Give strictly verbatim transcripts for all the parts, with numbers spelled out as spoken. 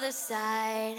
other side.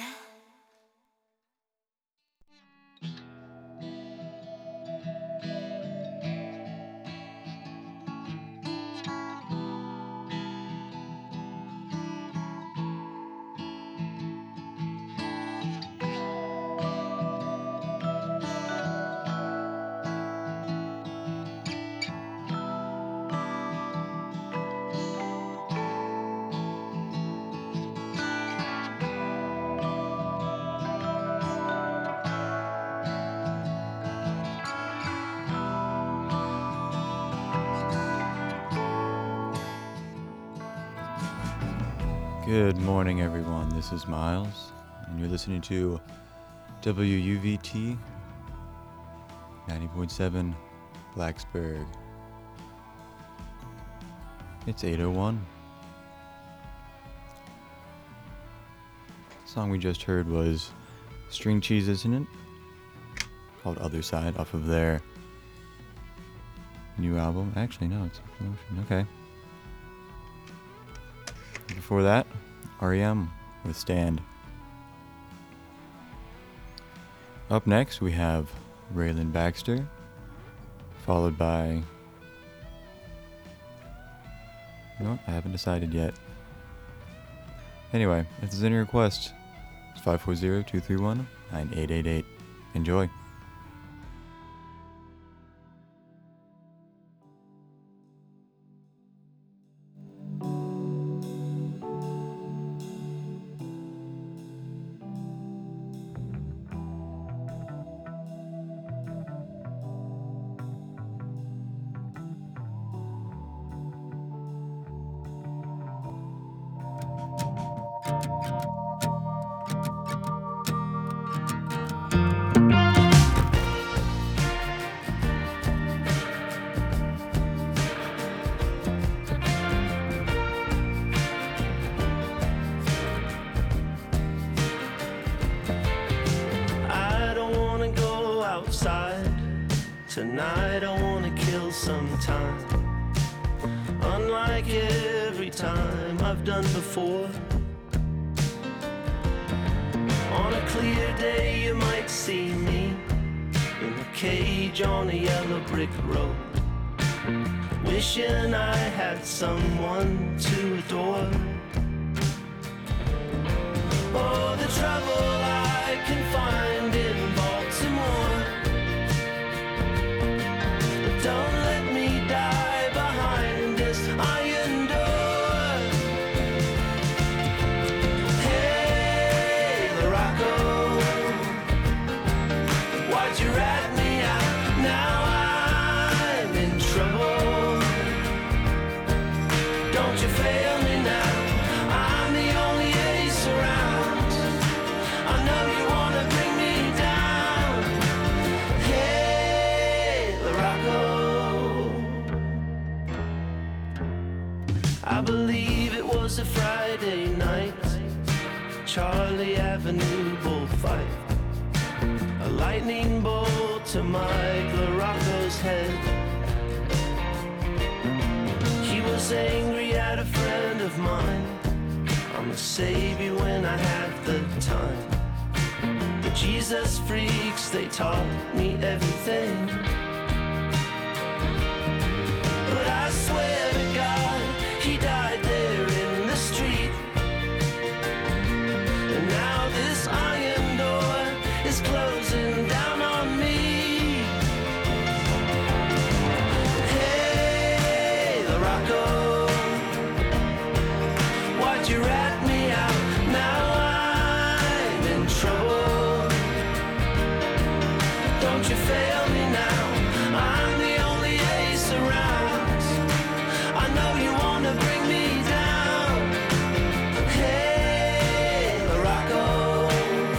Good morning, everyone. This is Miles, and you're listening to W U V T ninety point seven Blacksburg. It's eight oh one. The song we just heard was String Cheese, isn't it? Called Other Side, off of their new album. Actually, no, it's a promotion. Okay. Before that, R E M with Stand. Up next, we have Raylan Baxter, followed by... You know what? I haven't decided yet. Anyway, if there's any requests, it's five four zero, two three one, nine eight eight eight. Enjoy. Tonight I wanna kill some time, unlike every time I've done before. On a clear day you might see me in a cage on a yellow brick road, wishing I had someone to adore. Oh, the trouble I can find in Baltimore. Don't let me die behind this iron door. Hey, Larocco, why'd you rat me out? Now I'm in trouble. Don't you fail me now. I'm the only ace around. I know you wanna bring me down. Hey, Larocco, I believe it was a Friday night, Charlie Avenue bullfight. A lightning bolt to Mike LaRocco's head. He was angry at a friend of mine. I'ma save you when I have the time. The Jesus freaks, they taught me everything. But I swear to God, he died there in the street. And now this iron door is closing down on me. Hey, Larocco, why'd you rat me out? Now I'm in trouble. Don't you fail me now. I'm the only ace around. I know you wanna bring me down. Hey, Larocco,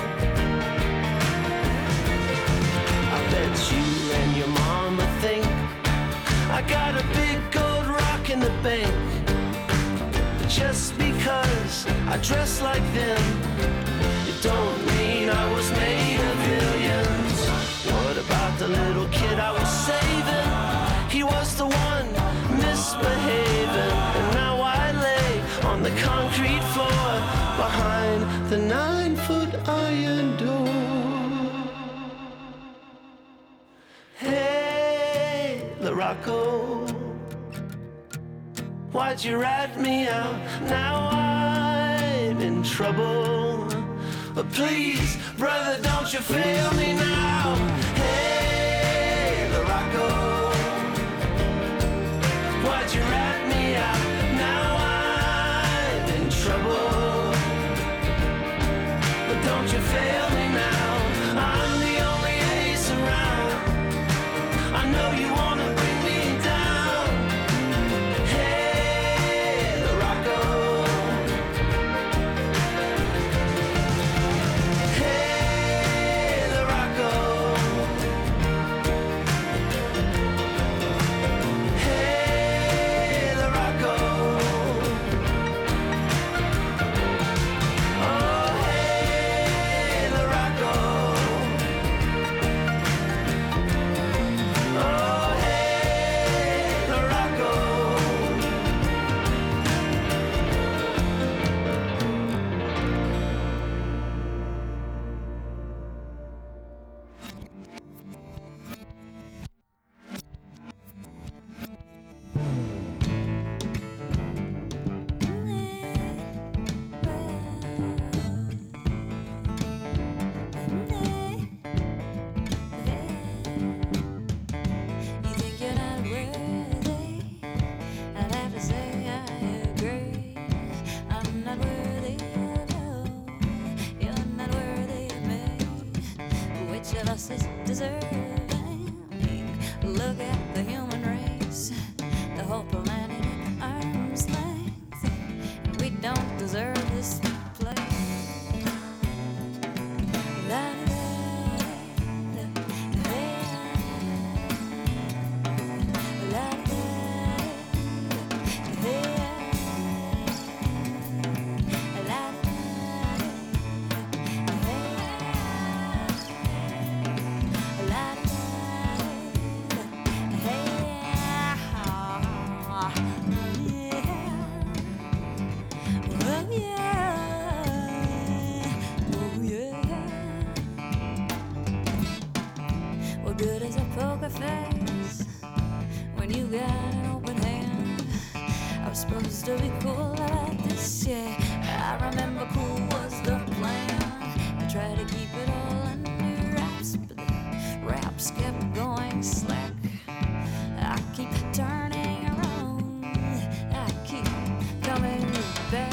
I bet you and your mama think I got a big gold rock in the bank. Just because I dress like them, it don't mean I was made of millions. What about the little kid I was saving? He was the one misbehaving. And now I lay on the concrete floor behind the nine-foot iron door. Hey, LaRocco, why'd you rat me out? Now I'm in trouble. But please, brother, don't you fail me now. Hey, LaRocco, why'd you rat me out? Now I'm in trouble. But don't you fail me now. I'm the only ace around. I know you wanna bring me down. Hey, LaRocco. Hey, LaRocco. Hey, LaRocco. Oh, hey, LaRocco. Oh, hey, LaRocco. You think you're not worthy? I'd have to say I agree. I'm not worthy of you. You're not worthy of me. Which of us is deserving? Look at the human race, the whole planet at arm's length. We don't deserve this place. What good is a poker face when you got an open hand? I was supposed to be cool about this, yeah. I remember cool was the plan. I tried to keep it all under wraps, but the wraps kept going slack. I keep turning around, I keep coming back.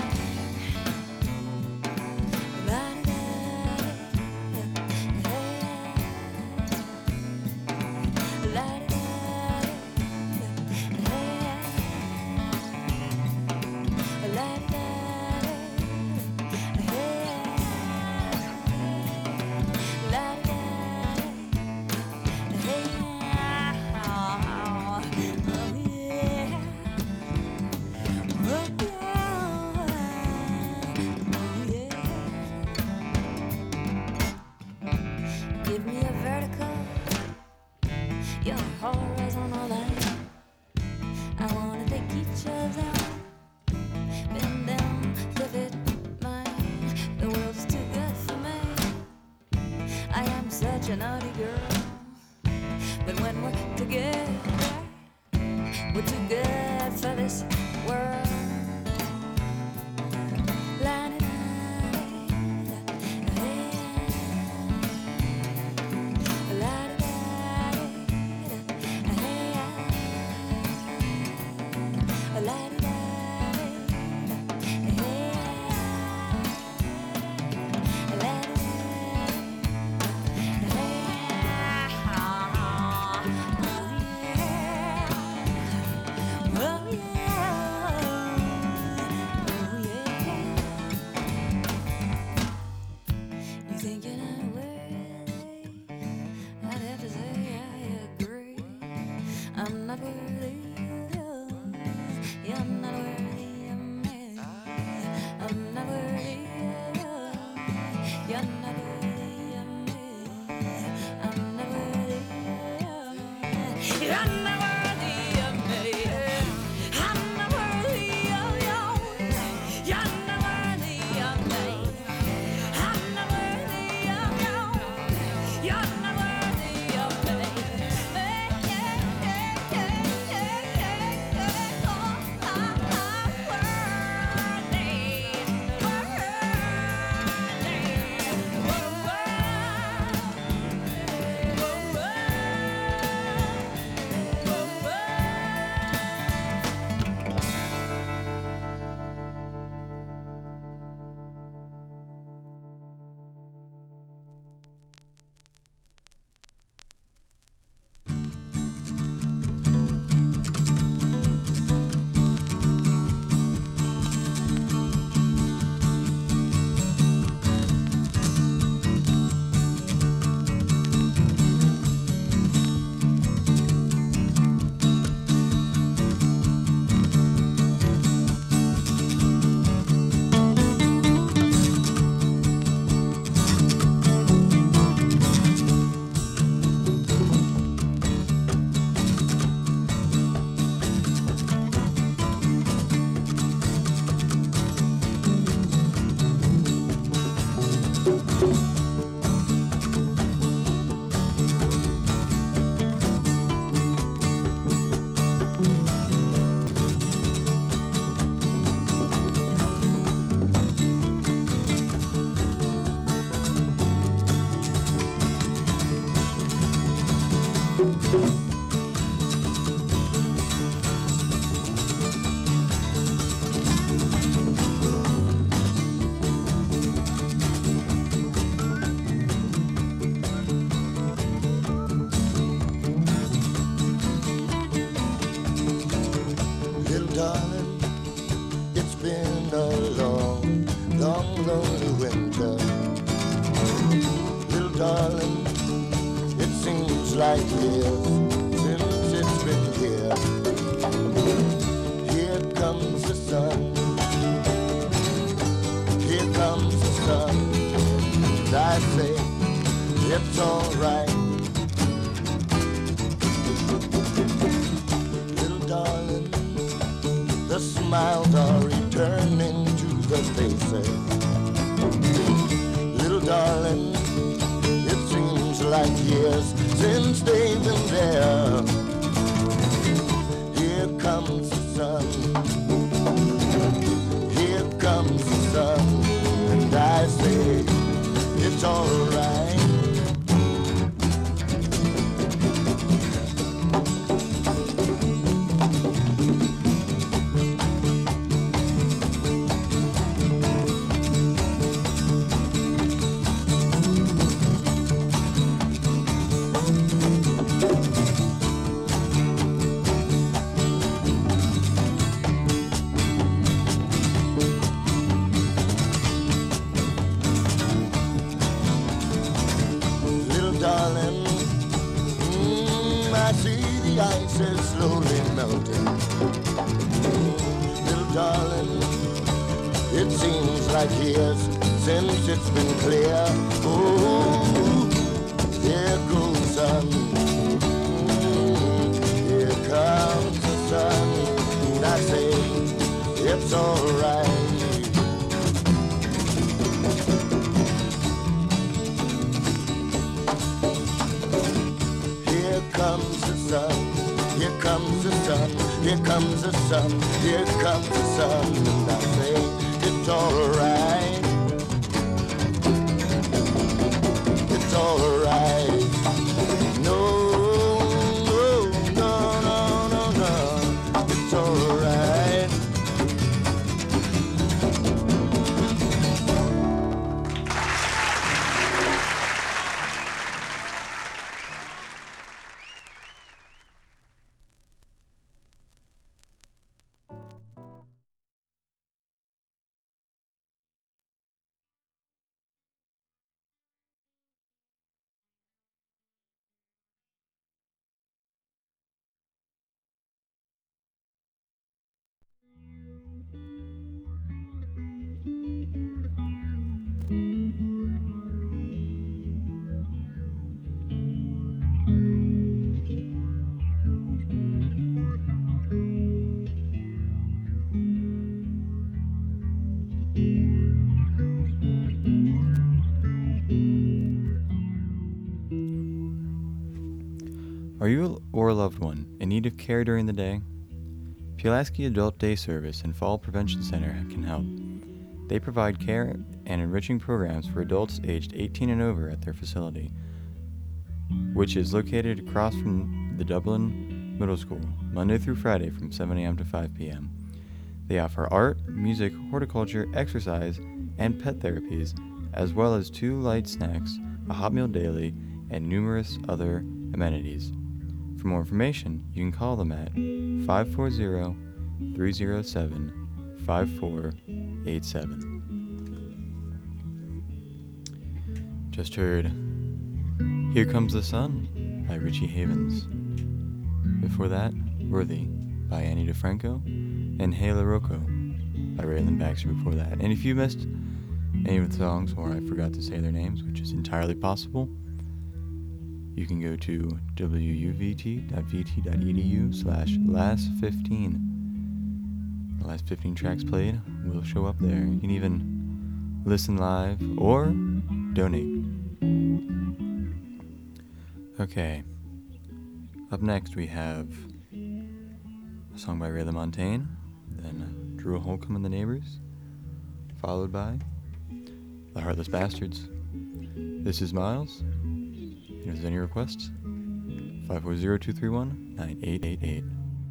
Give me a vertical, your horizontal line. I wanna take each of them, bend them to fit mine. The world's too good for me. I am such a naughty girl, but when we're together, we're too good for this world. I'm not worthy of you. You're not worthy of me. I'm not worthy of you. You're not worthy of me. I'm not worthy of you. You're not worthy of me. I'm not worthy of you. You're not worthy of me. Little darling, it's been a long, long, lonely winter. Little darling, it seems like years since it's been here. Here comes the sun, here comes the sun, and I say it's alright. Little darling, the smiles are returning to the faces. Little darling, it seems like years since they've been there. Here comes the sun, here comes the sun, and I say it's alright. Darling, mm, I see the ice is slowly melting. Mm, little darling, it seems like years since it's been clear. Oh, here goes the sun, mm, here comes the sun, and I say it's alright. Here comes the sun, here comes the sun, here comes the sun, here comes the sun, and I say it's alright, it's alright. No, no, no, no, no, no, it's alright. Are you or a loved one in need of care during the day? Pulaski Adult Day Service and Fall Prevention Center can help. They provide care and enriching programs for adults aged eighteen and over at their facility, which is located across from the Dublin Middle School, Monday through Friday from seven a.m. to five p.m. They offer art, music, horticulture, exercise, and pet therapies, as well as two light snacks, a hot meal daily, and numerous other amenities. For more information, you can call them at five four zero, three zero seven, five four eight seven. Just heard Here Comes the Sun by Richie Havens. Before that, Worthy by Annie DeFranco, and Hey La Rocco by Raylan Baxter before that. And if you missed any of the songs, or I forgot to say their names, which is entirely possible, you can go to w u v t dot v t dot e d u slash last fifteen. The last fifteen tracks played will show up there. You can even listen live, or donate. Okay. Up next we have a song by Ray LaMontagne, then Drew Holcomb and the Neighbors, followed by The Heartless Bastards. This is Miles. If there's any requests, five four zero, two three one, nine eight eight eight.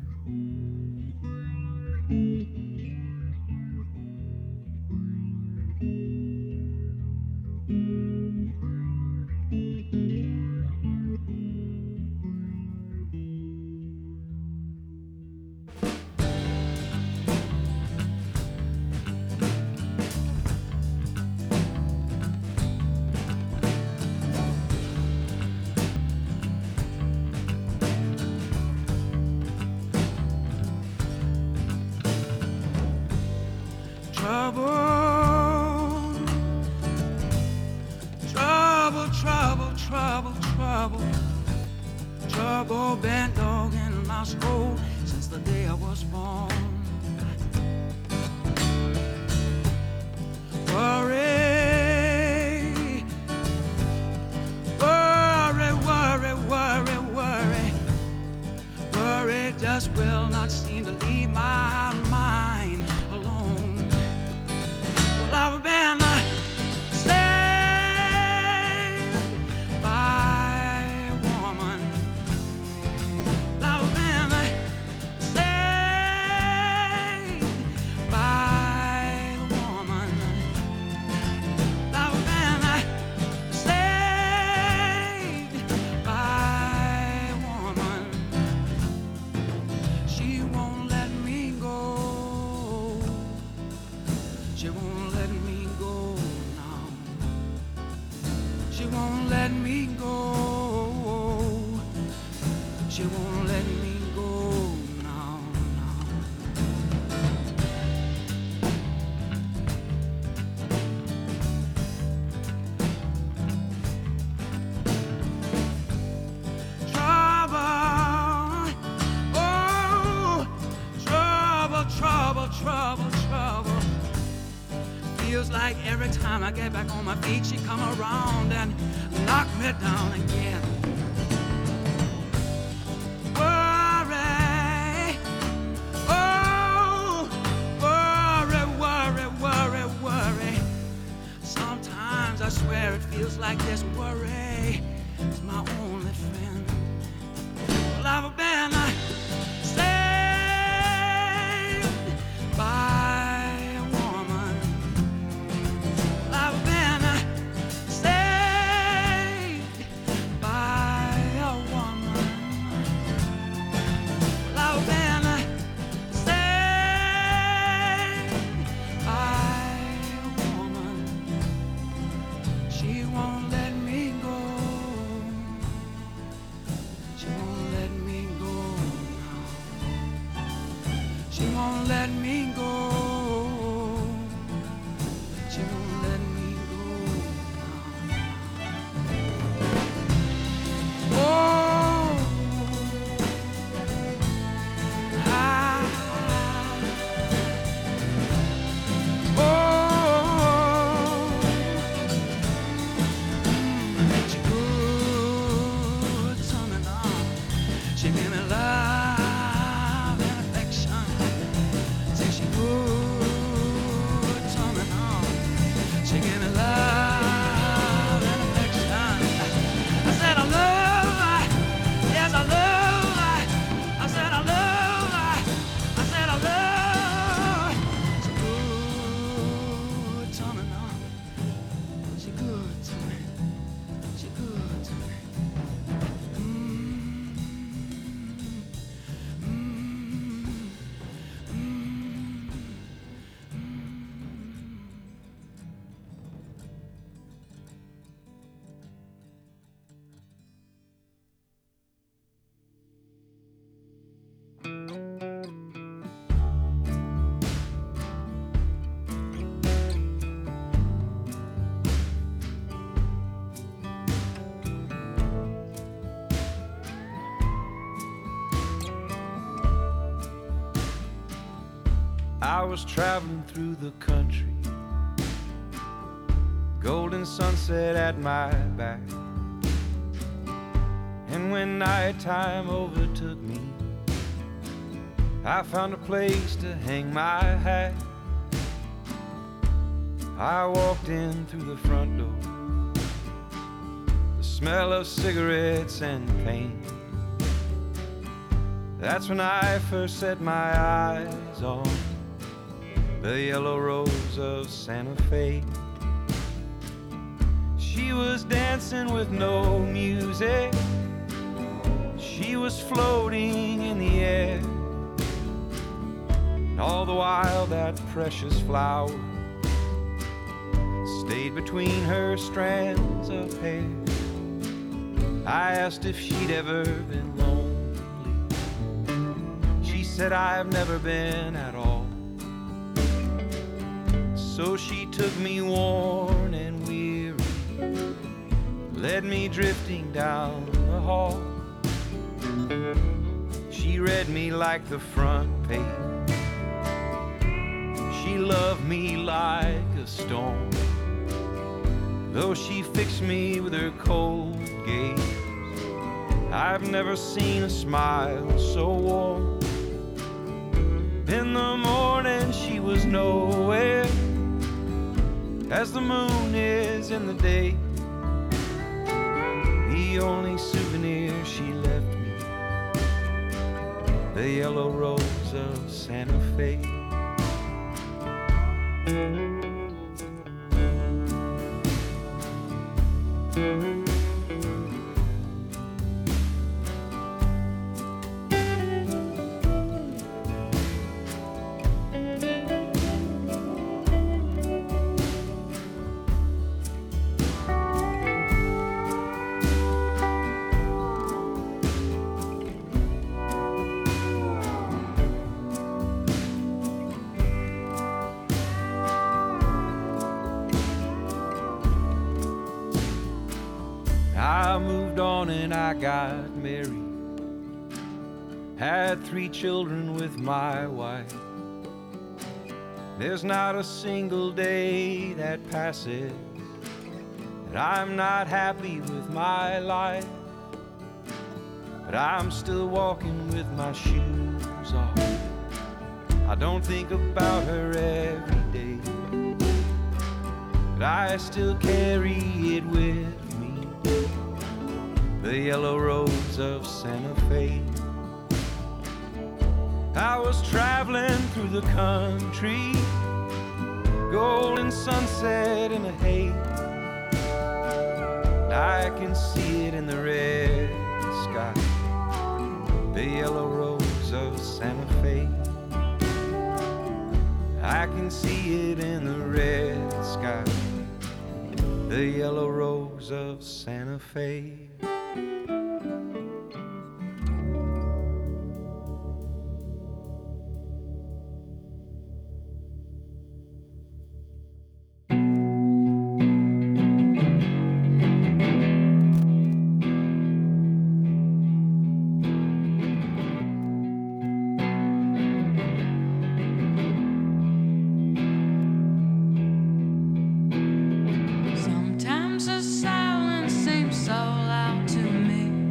Trouble, trouble, trouble, trouble, trouble. Trouble been dog in my soul since the day I was born. Worry, worry, worry, worry, worry. Worry just will not seem to leave my mind alone. Well, I've been uh, saved by a woman. I've been uh, saved by a woman. I've been uh, saved by a woman. She won't let me go. She won't let me go now. She won't let me go. She won't let me go now, now. Trouble, oh, trouble, trouble, trouble, trouble. Feels like every time I get back on my feet, she come around and knock me down again. Worry, oh, worry, worry, worry, worry. Sometimes I swear it feels like this worry is my only friend. Well, I've been uh, saved by a woman. I've been uh, saved by a woman. I've been uh, saved by a woman. She won't let me go. She won't let me go now. She won't let me go. She won't let me go now. Oh, I, oh, she good to me now. She give me love and affection. Say she good to me now. She give me love and affection. I said I love her. Yes, I love her. I said I love her. I said I love her. She good to me now. She good to me. She good to me. Mm, mm, mm, mm. I was traveling through the country, golden sunset at my back. And when nighttime overtook me, I found a place to hang my hat. I walked in through the front door, the smell of cigarettes and paint. That's when I first set my eyes on the yellow rose of Santa Fe. She was dancing with no music. She was floating in the air. And all the while that precious flower stayed between her strands of hair. I asked if she'd ever been lonely. She said, I've never been at all. So she took me worn and weary, led me drifting down the hall. She read me like the front page. She loved me like a storm, though she fixed me with her cold gaze. I've never seen a smile so warm. In the morning she was nowhere, as the moon is in the day. The only souvenir she left me, the yellow rose of Santa Fe. I moved on and I got married, had three children with my wife. There's not a single day that passes that I'm not happy with my life. But I'm still walking with my shoes off. I don't think about her every day, but I still carry it with me, the yellow rose of Santa Fe. I was traveling through the country, golden sunset in a haze. I can see it in the red sky, the yellow rose of Santa Fe. I can see it in the red sky, the yellow rose of Santa Fe. Sometimes the silence seems so loud to me.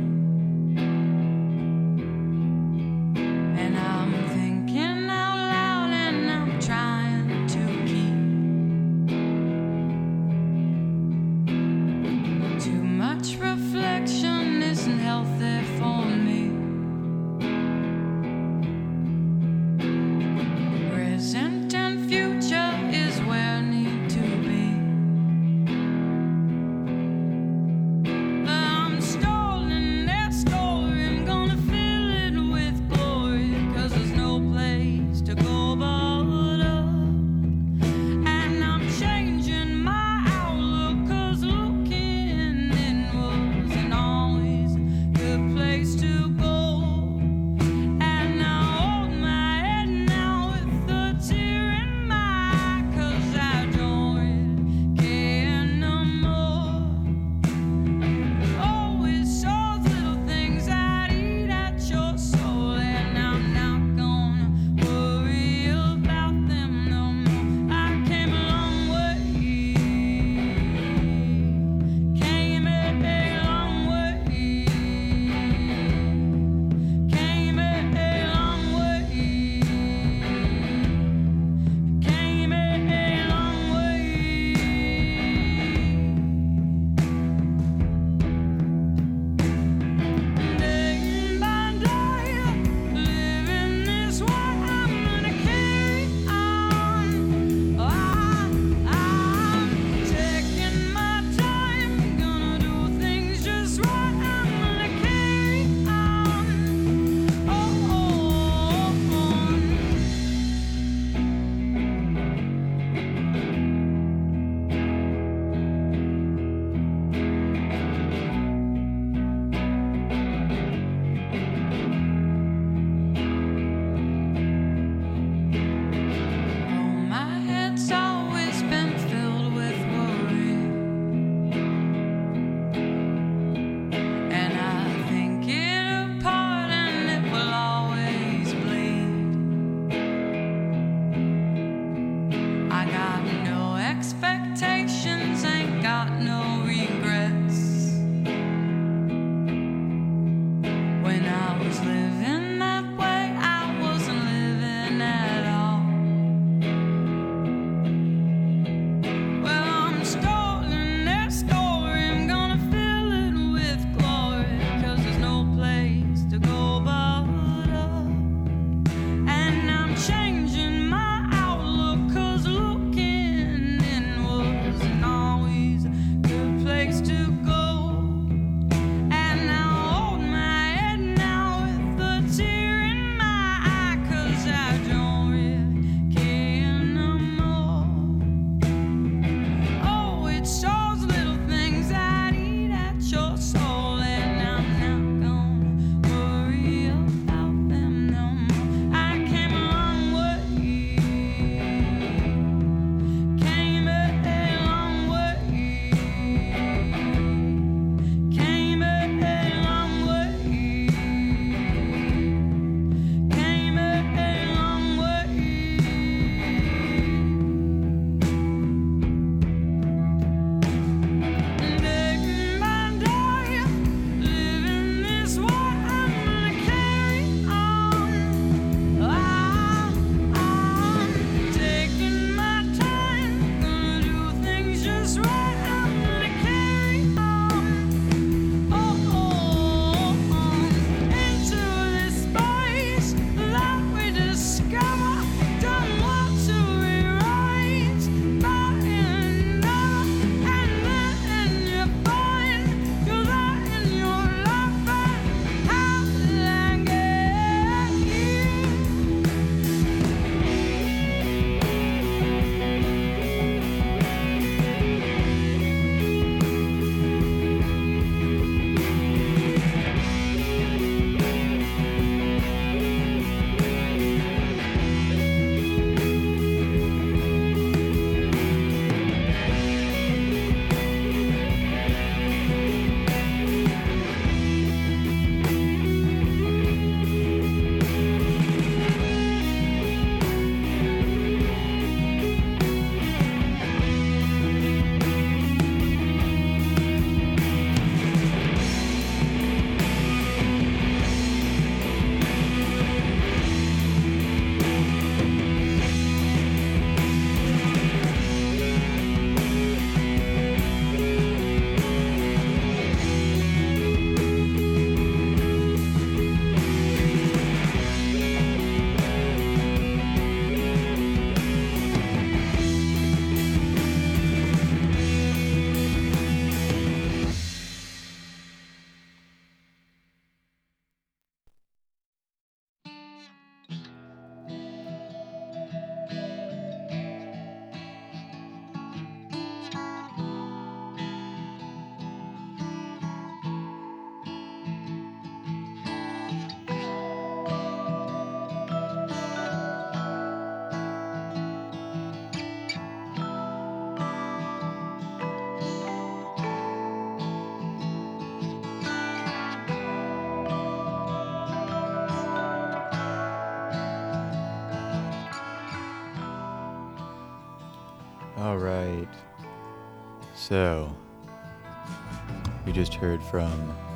All right. So, we just heard from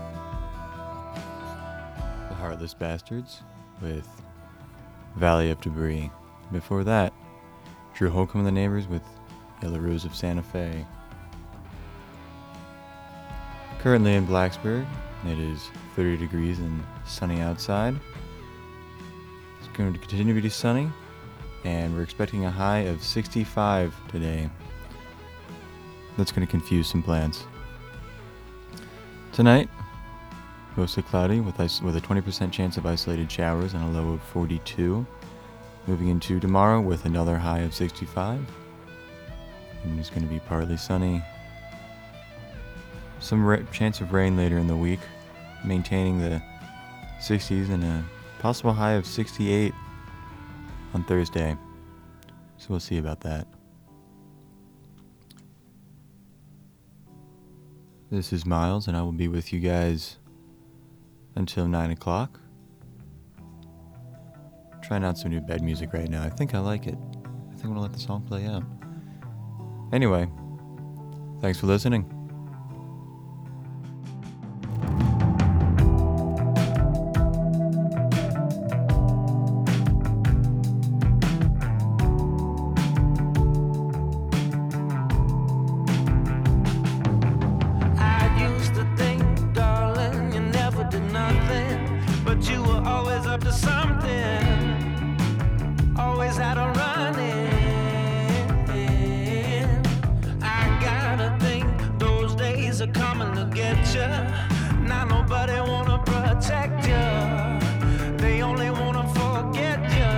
the Heartless Bastards with Valley of Debris. Before that, Drew Holcomb and the Neighbors with Yellow Rose of Santa Fe. Currently in Blacksburg, it is thirty degrees and sunny outside. It's going to continue to be sunny, and we're expecting a high of sixty-five today. That's going to confuse some plans. Tonight, mostly cloudy with is- with a twenty percent chance of isolated showers and a low of forty-two. Moving into tomorrow with another high of sixty-five. And it's going to be partly sunny. Some ra- chance of rain later in the week, maintaining the sixties and a possible high of sixty-eight on Thursday. So we'll see about that. This is Miles, and I will be with you guys until nine o'clock. Trying out some new bed music right now. I think I like it. I think I'm going to let the song play out. Anyway, thanks for listening. I used to think, darling, you never did nothing, but you were always up to something, always had a running. I gotta think those days are coming to get you. Now nobody wanna protect you, they only wanna forget you.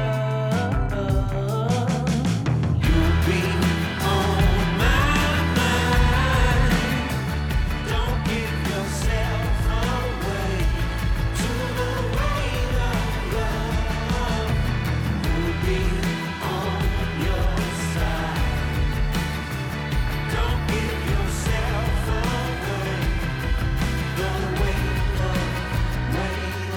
You'll be on my mind. Don't give yourself away to the weight of love. You'll be on your side. Don't give yourself away. The weight of, weight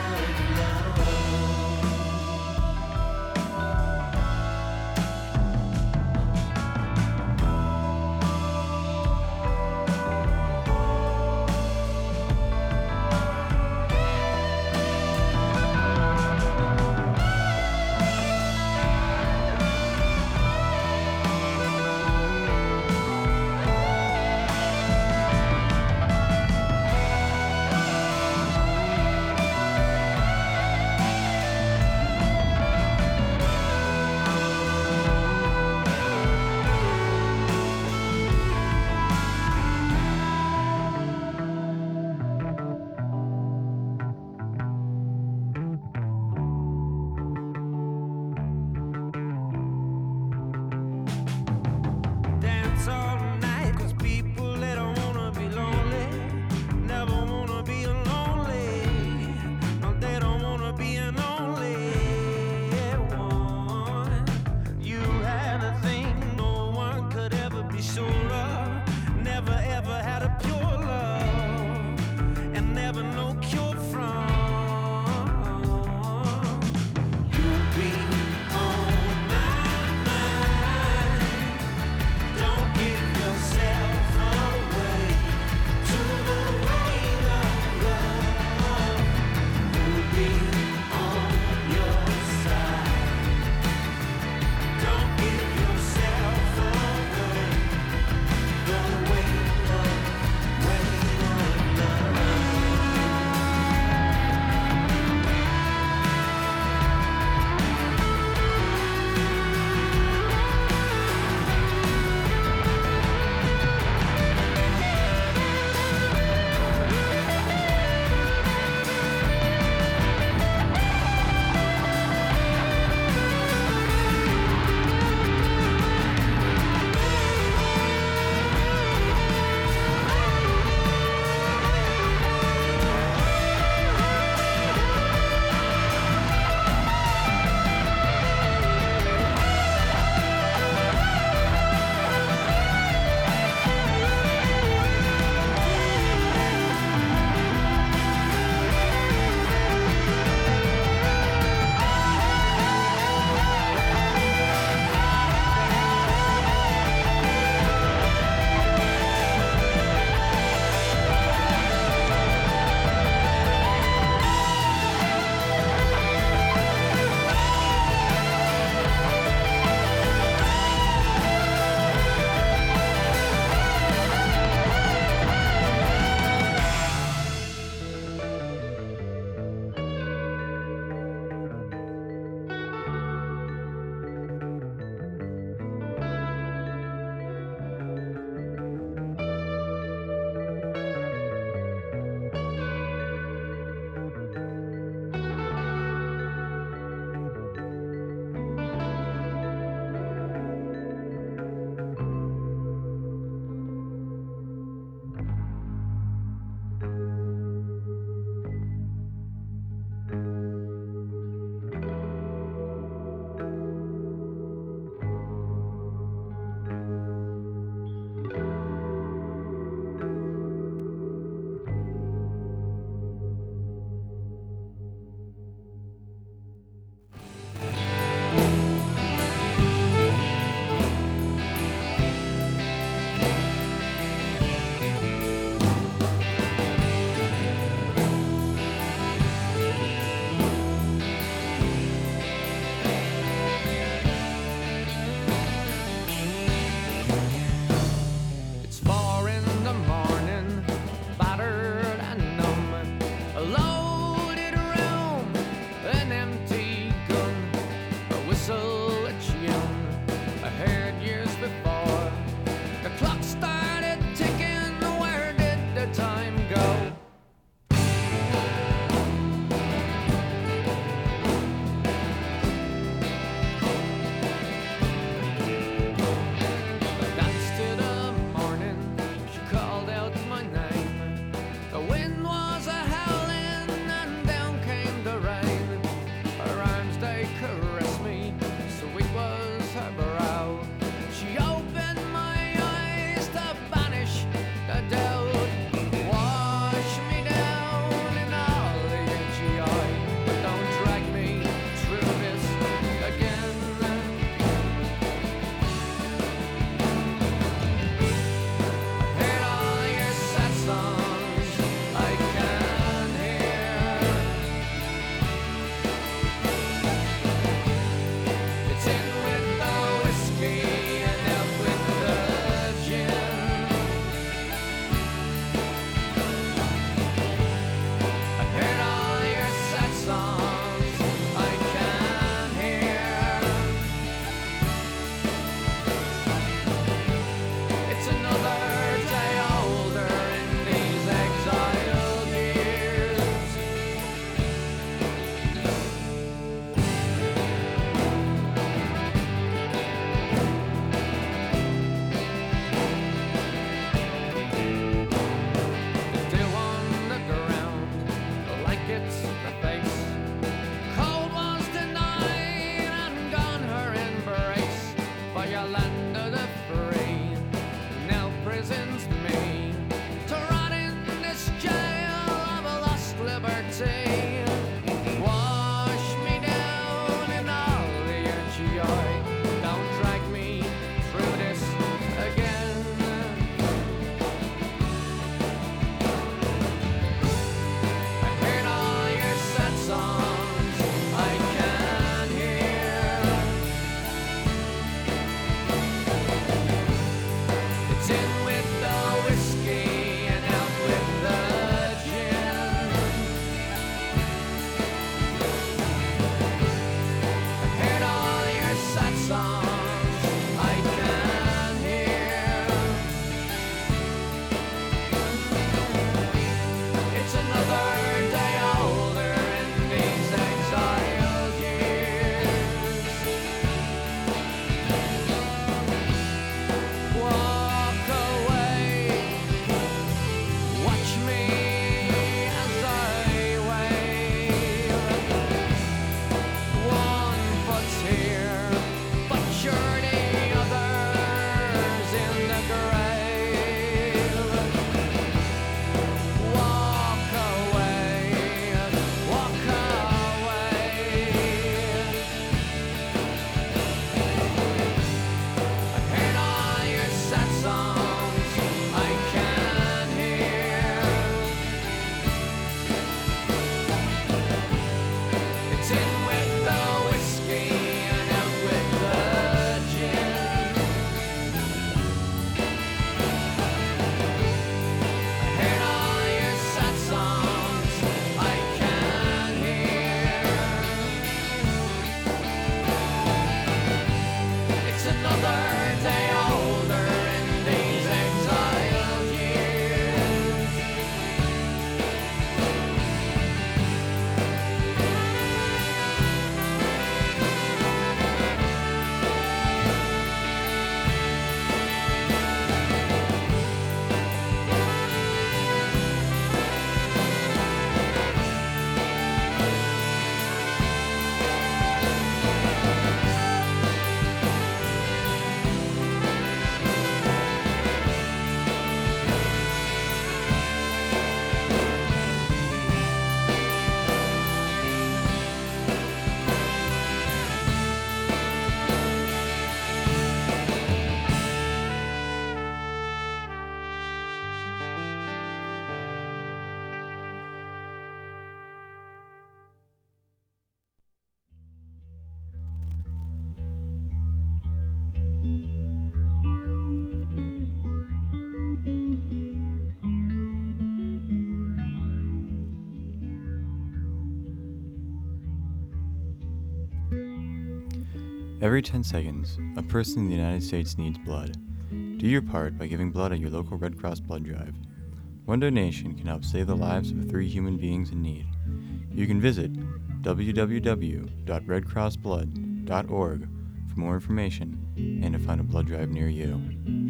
Every ten seconds, a person in the United States needs blood. Do your part by giving blood at your local Red Cross blood drive. One donation can help save the lives of three human beings in need. You can visit w w w dot red cross blood dot org for more information and to find a blood drive near you.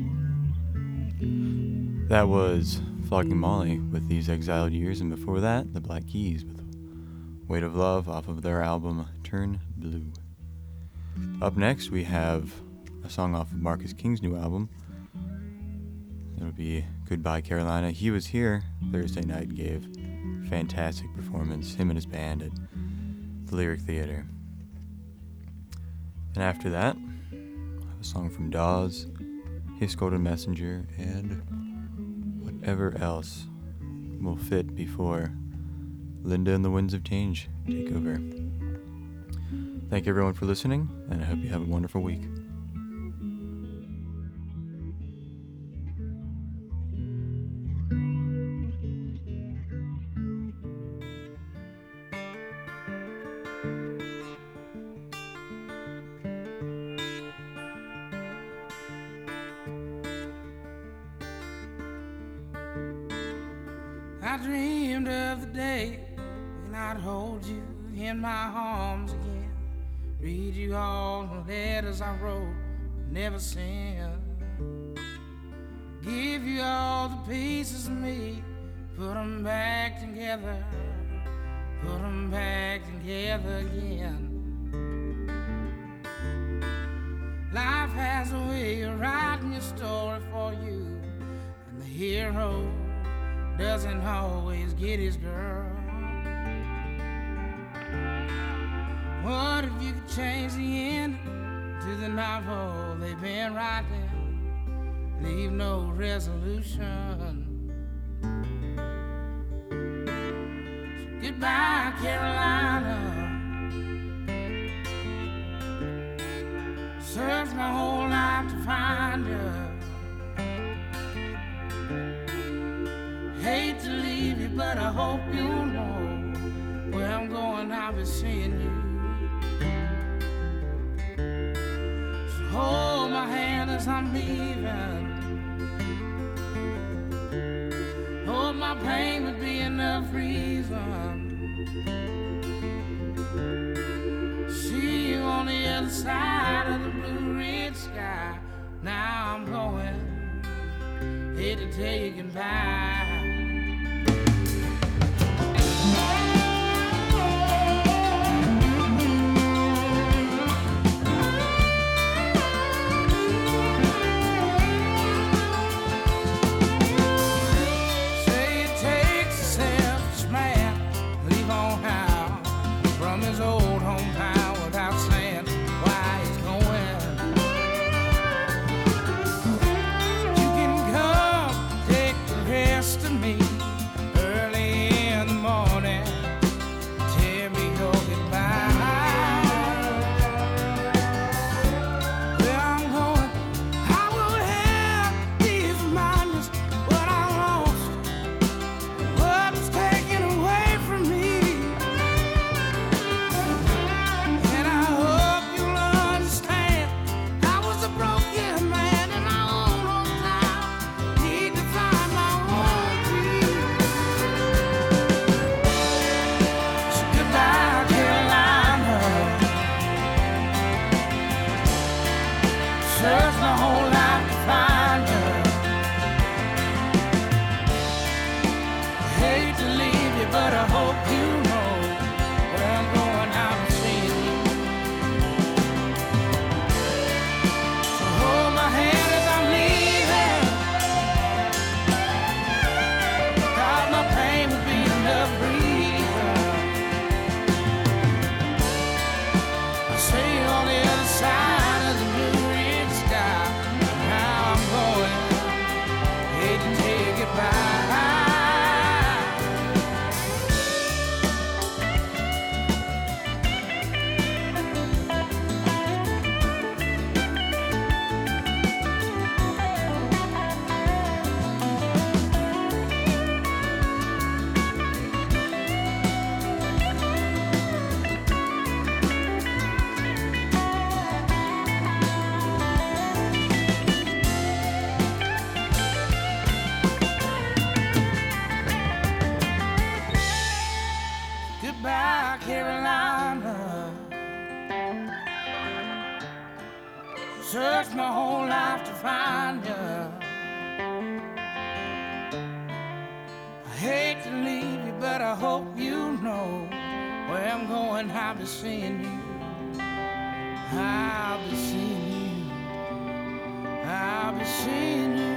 That was Flogging Molly with These Exiled Years, and before that, the Black Keys with Weight of Love off of their album Turn Blue. Up next, we have a song off of Marcus King's new album. It'll be Goodbye Carolina. He was here Thursday night and gave a fantastic performance, him and his band at the Lyric Theater. And after that, I have a song from Dawes, His Golden Messenger, and whatever else will fit before Linda and the Winds of Change take over. Thank you everyone for listening, and I hope you have a wonderful week. I dreamed of the day when I'd hold you in my arms again, read you all the letters I wrote, never sent, give you all the pieces of me, put them back together, put them back together again. Life has a way of writing your story for you, and the hero doesn't always get his girl. What if you could change the end to the novel they've been writing, leave no resolution? So goodbye, Carolina. Searched my whole life to find you. Hate to leave you, but I hope you'll know where I'm going, I'll be seeing you. So hold my hand as I'm leaving. Hope my pain would be enough reason. See you on the other side of the blue red sky. Now I'm going, hate to tell you goodbye. Rest of I hope you know where I'm going. I'll be seeing you. I'll be seeing you. I'll be seeing you.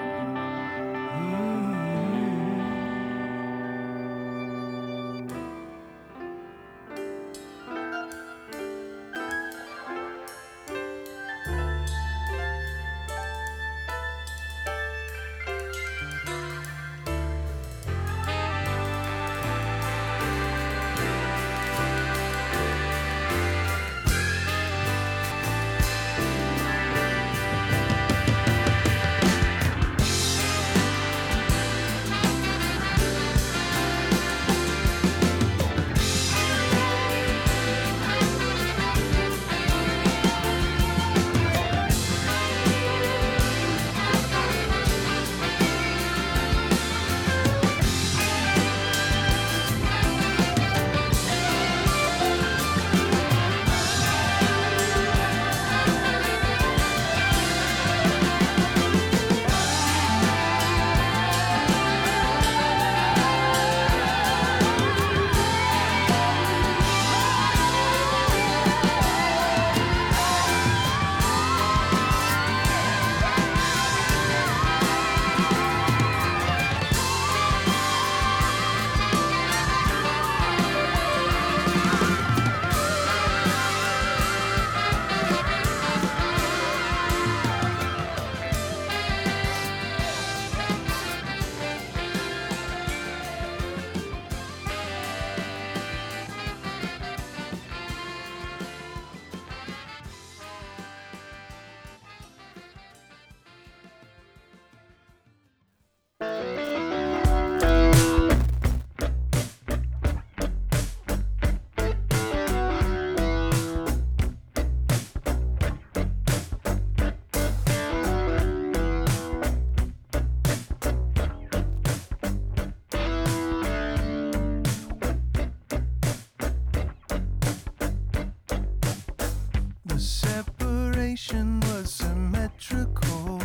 The separation was symmetrical.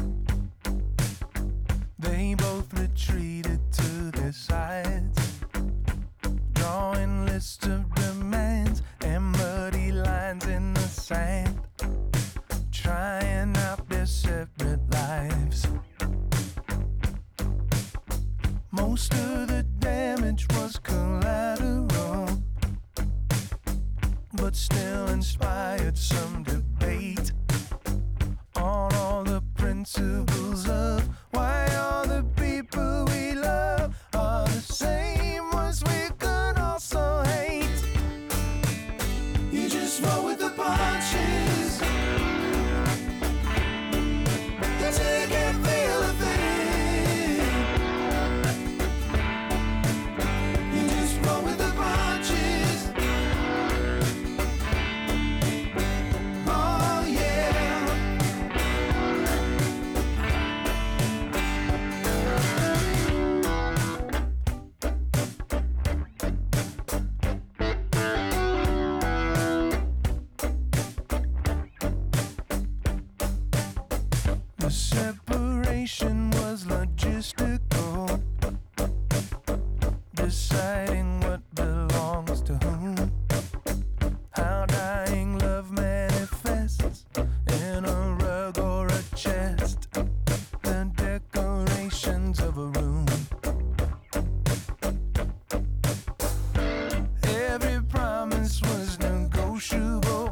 They both retreated to their sides, drawing lists of demands and muddy lines in the sand, trying out their separate lives. Most of the damage was collateral, but still inspired some debate on all the principles of why all the people we love are the same ones we could also hate. You just roll with the punches until you can't feel a thing. You just roll with the punches. Oh yeah. The separation was logistical, deciding what belongs to whom, how dying love manifests in a rug or a chest, the decorations of a room. Every promise was negotiable,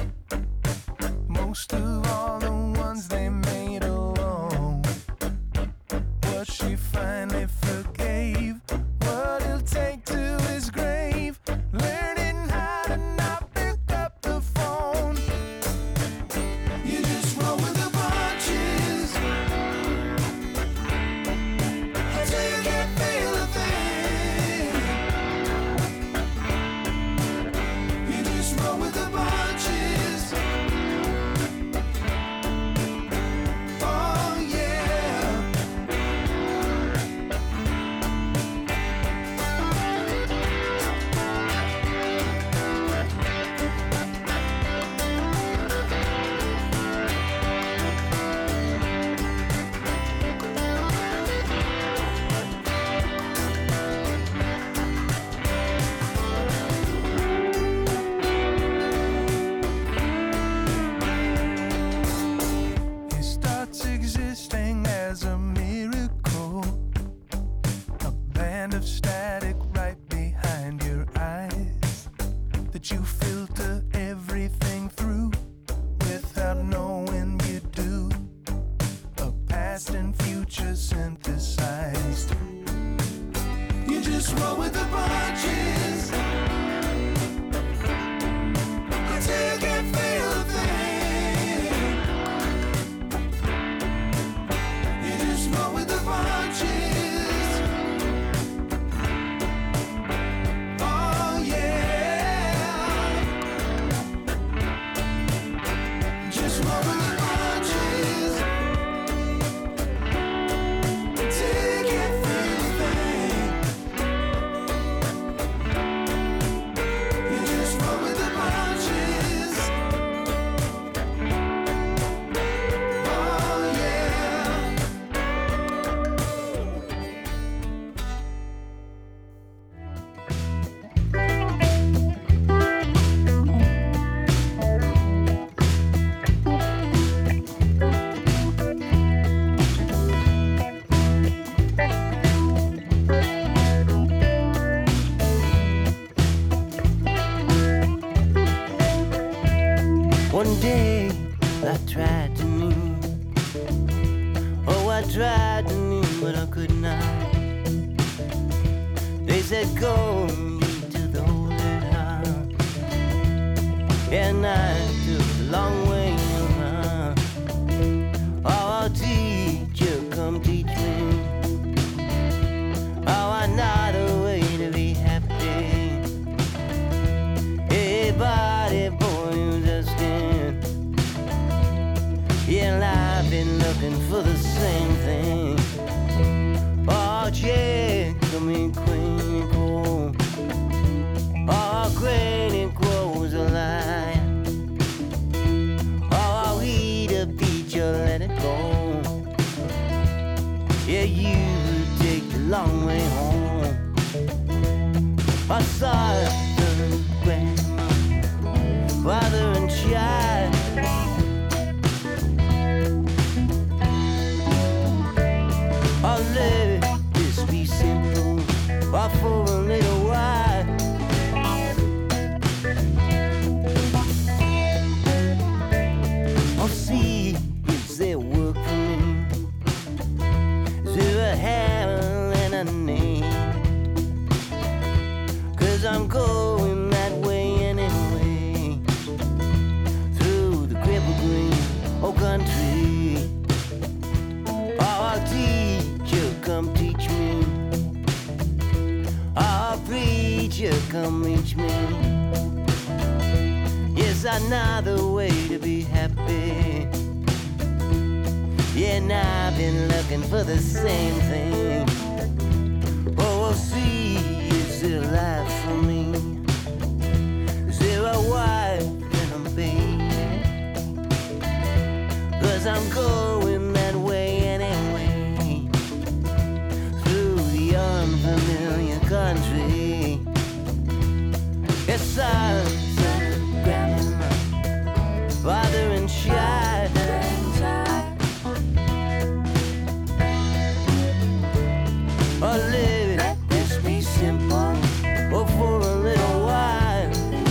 most of all the ones they made alone. What she finally forgave, what he'll take to his grave, learning how to not pick up the phone. You just roll with the punches until you can't feel a thing. You just roll with the punches. Oh yeah. of static right behind your eyes that you filter everything through without knowing you do. A past and future synthesized. You just roll with the punches until you can't feel a thing. You just roll with the punches. Oh yeah. Just roll with the punches until you can't feel a thing. You just roll with the punches. Oh yeah. One day I tried to move. Oh, I tried to move, but I could not. They said go to the holy house, and I took a long way around. Oh, I'll teach you, come teach me. Oh, I know the way to be happy. Hey, body, boy, you just can't. Yeah, I've been looking for the same thing. Oh, Jake, come in, queen, cool. Oh, granny grows a lie. Oh, I'll eat a peach or let it go. Yeah, you take the long way home. I saw the grandma, father and child. Oh, let this be simple, or for a little while. Oh, see, is there work for me? Is there a hell and a name? Cause I'm going that way anyway. Through the cripple green, oh country. Oh, I'll teach you, come teach me. I'll preach you, come reach me. Yes, I know the way to be happy. Yeah, and I've been looking for the same thing. Oh, we'll see, is there life for me? Is there a wife and a baby? Cause I'm going that way anyway. Through the unfamiliar country. Yes, I'm grandma, father and child. Oh, live it, let's be simple. Oh, for a little while.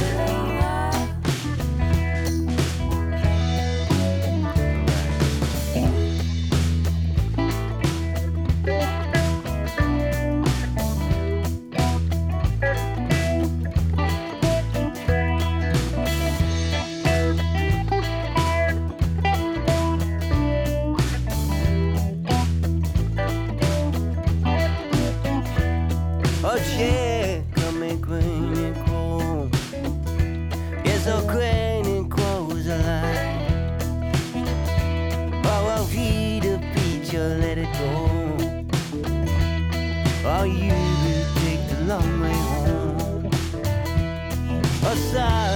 Oh, yeah, come and green and cool. Yes, oh, green and crow's alive. Oh, I'll feed a peach or let it go. Oh, you will take the long way home. Oh, sorry.